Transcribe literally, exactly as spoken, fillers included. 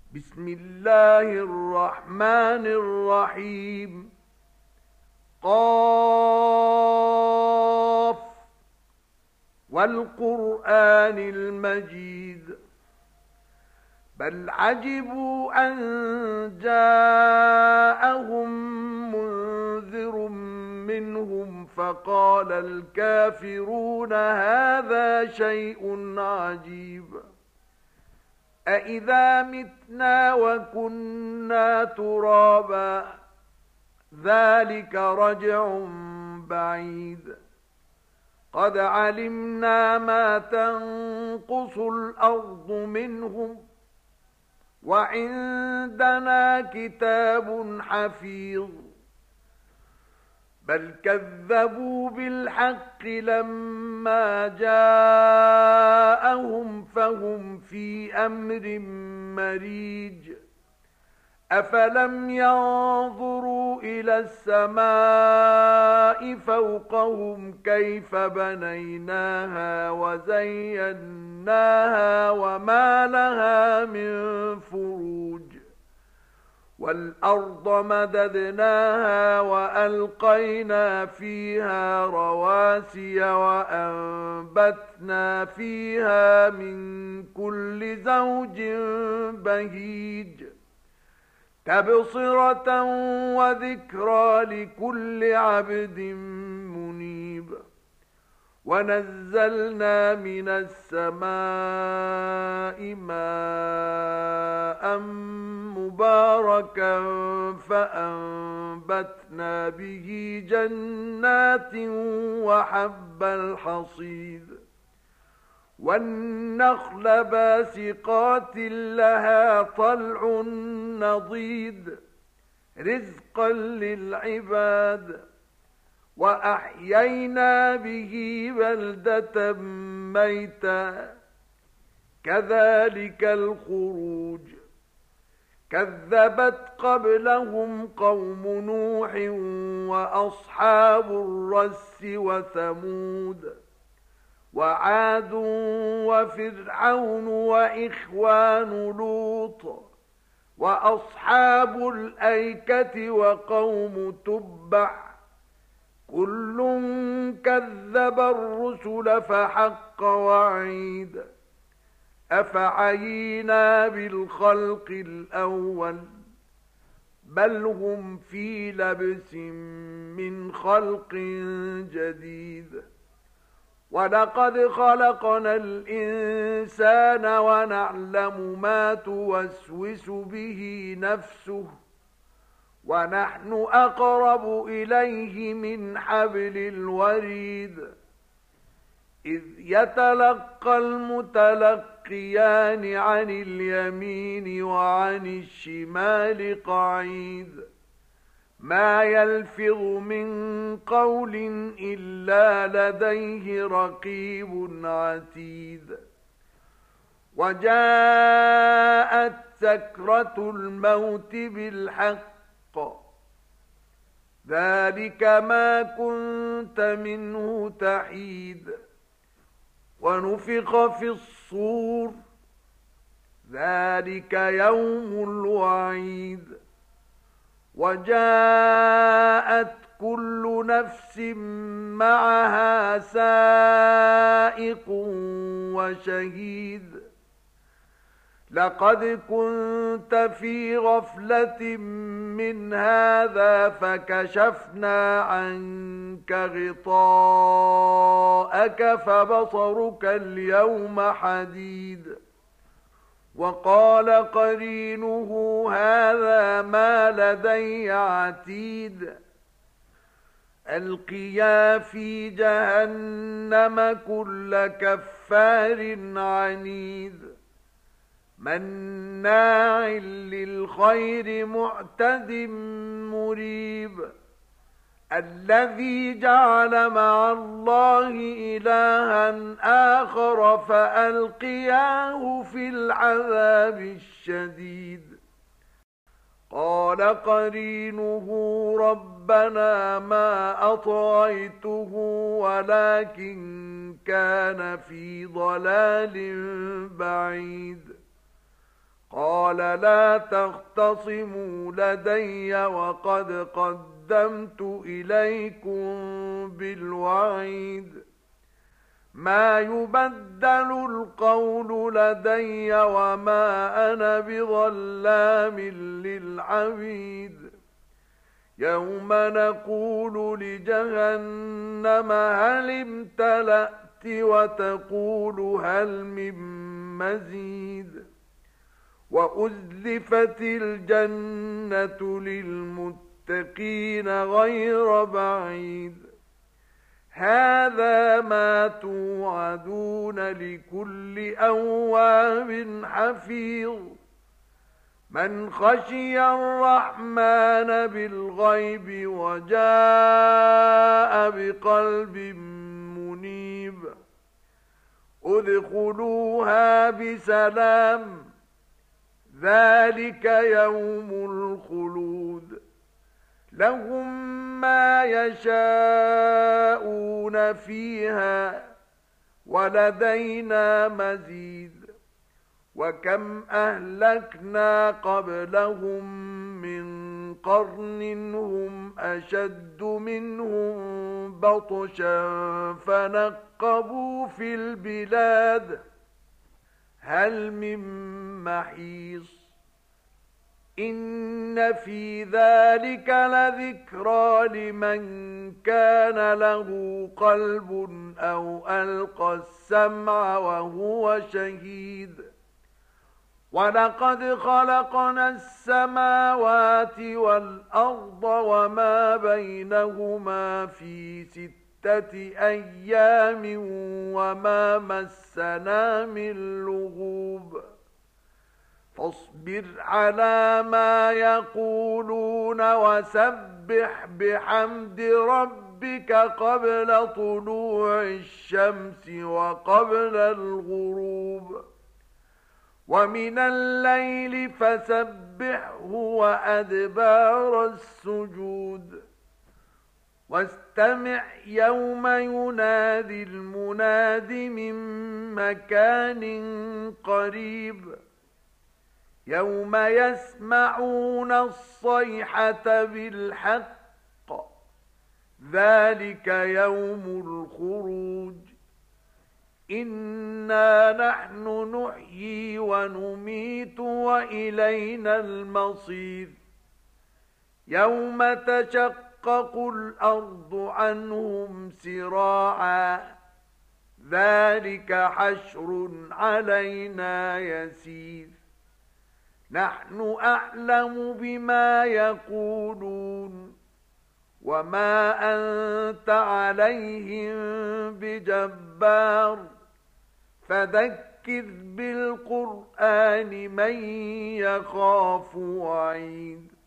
بسم الله الرحمن الرحيم. قاف والقرآن المجيد. بل عجبوا أن جاءهم منذر منهم فقال الكافرون هذا شيء عجيب. أإذا متنا وكنا ترابا ذلك رجع بعيد. قد علمنا ما تنقص الأرض منهم وعندنا كتاب حفيظ. بل كذبوا بالحق لما جاءهم فهم في أمر مريج. أفلم ينظروا إلى السماء فوقهم كيف بنيناها وزيناها وما لها من فروج. والأرض مددناها وألقينا فيها رواسي وأنبتنا فيها من كل زوج بهيج. تبصرة وذكرى لكل عبد منيب. ونزلنا من السماء ماء مباركا فأنبتنا به جنات وحب الحصيد. والنخل باسقات لها طلع نضيد رزقا للعباد. وأحيينا به بلدة ميتا كذلك الخروج. كذبت قبلهم قوم نوح وأصحاب الرس وثمود وعاد وفرعون وإخوان لوط وأصحاب الأيكة وقوم تبع كل كذب الرسل فحق وعيد. أفعينا بالخلق الأول بل هم في لبس من خلق جديد. ولقد خلقنا الإنسان ونعلم ما توسوس به نفسه ونحن أقرب إليه من حبل الوريد. إذ يتلقى المتلقيان عن اليمين وعن الشمال قعيد. ما يلفظ من قول إلا لديه رقيب عتيد. وجاءت سكرة الموت بالحق ذلك ما كنت منه تحيد. ونفخ في الصور ذلك يوم الوعيد. وجاءت كل نفس معها سائق وشهيد. لقد كنت في غفلة من هذا فكشفنا عنك غطاءك فبصرك اليوم حديد. وقال قرينه هذا ما لدي عتيد. ألقيا في جهنم كل كفار عنيد مناع للخير معتد مريب. الذي جعل مع الله إلها آخر فألقياه في العذاب الشديد. قال قرينه ربنا ما أطغيته ولكن كان في ضلال بعيد. قال قال لا تختصموا لدي وقد قدمت إليكم بالوعيد ما يبدل القول لدي وما أنا بظلام للعبيد يوم نقول لجهنم هل امتلأت وتقول هل من مزيد وأزلفت الجنة للمتقين غير بعيد هذا ما توعدون لكل أواب حفيظ من خشي الرحمن بالغيب وجاء بقلب منيب ادخلوها بسلام ذلك يوم الخلود لهم ما يشاءون فيها ولدينا مزيد وكم أهلكنا قبلهم من قرن هم أشد منهم بطشا فنقبوا في البلاد هل من محيص إن في ذلك لذكرى لمن كان له قلب أو ألقى السمع وهو شهيد ولقد خلقنا السماوات والأرض وما بينهما في ستة أيام وما مسنا من لغوب فاصبر على ما يقولون وسبح بحمد ربك قبل طلوع الشمس وقبل الغروب ومن الليل فسبحه وأدبار السجود واستمع يوم ينادي المناد من مكان قريب يوم يسمعون الصيحة بالحق ذلك يوم الخروج إنا نحن نحيي ونميت وإلينا المصير يوم تشقق الأرض عنهم سراعا ذلك حشر علينا يسير نحن أعلم بما يقولون وما أنت عليهم بجبار فذكر بالقرآن من يخاف وعيد